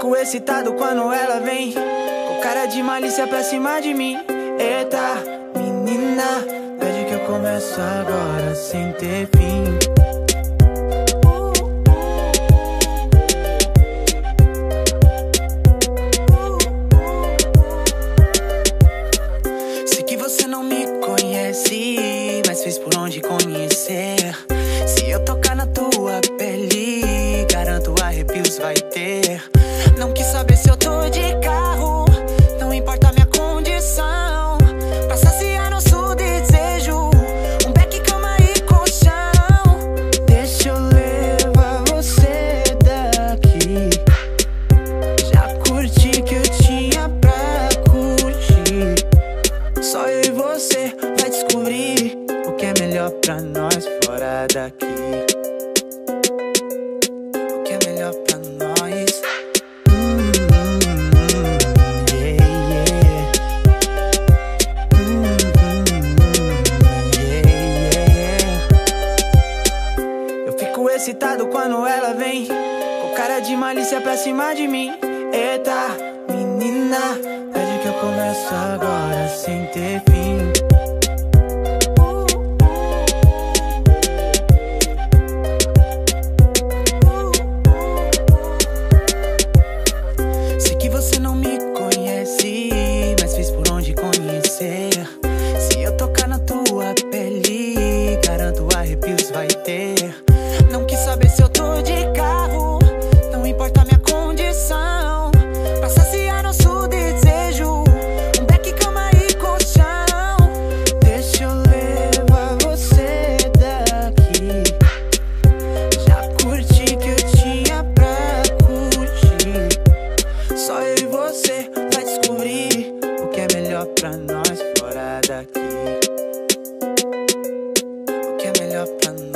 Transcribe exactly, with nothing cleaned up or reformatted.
fico excitado quando ela vem com cara de malícia pra cima de mim. Eita, menina, pede que eu começo agora sem ter fim. Sei que você não me conhece, mas fez por onde conhecer. Se eu tocar na tua pele, garanto arrepios vai ter. Não quis saber se eu tô de carro, não importa a minha condição. Pra saciar nosso desejo, um beck, cama e colchão. Deixa eu levar você daqui. Já curti que eu tinha pra curtir. Só eu e você vai descobrir o que é melhor pra nós fora daqui. O que é melhor pra nós. Hum, yeah, yeah. Hum, yeah, yeah. Eu fico excitado quando ela vem com cara de malícia pra cima de mim. Eita, menina, pede que eu começo agora sem ter fim. Sei que você não me conhece, mas fez por onde conhecer. Se eu tocar na tua pele, garanto arrepios vai ter. Não quis saber se eu tô de carro, não importa a minha condição. Pra saciar nosso desejo, um beck, cama e colchão. Deixa eu levar você daqui. Já curti que eu tinha pra curtir. Só eu e você vai descobrir o que é melhor pra nós fora daqui. O que é melhor pra nós.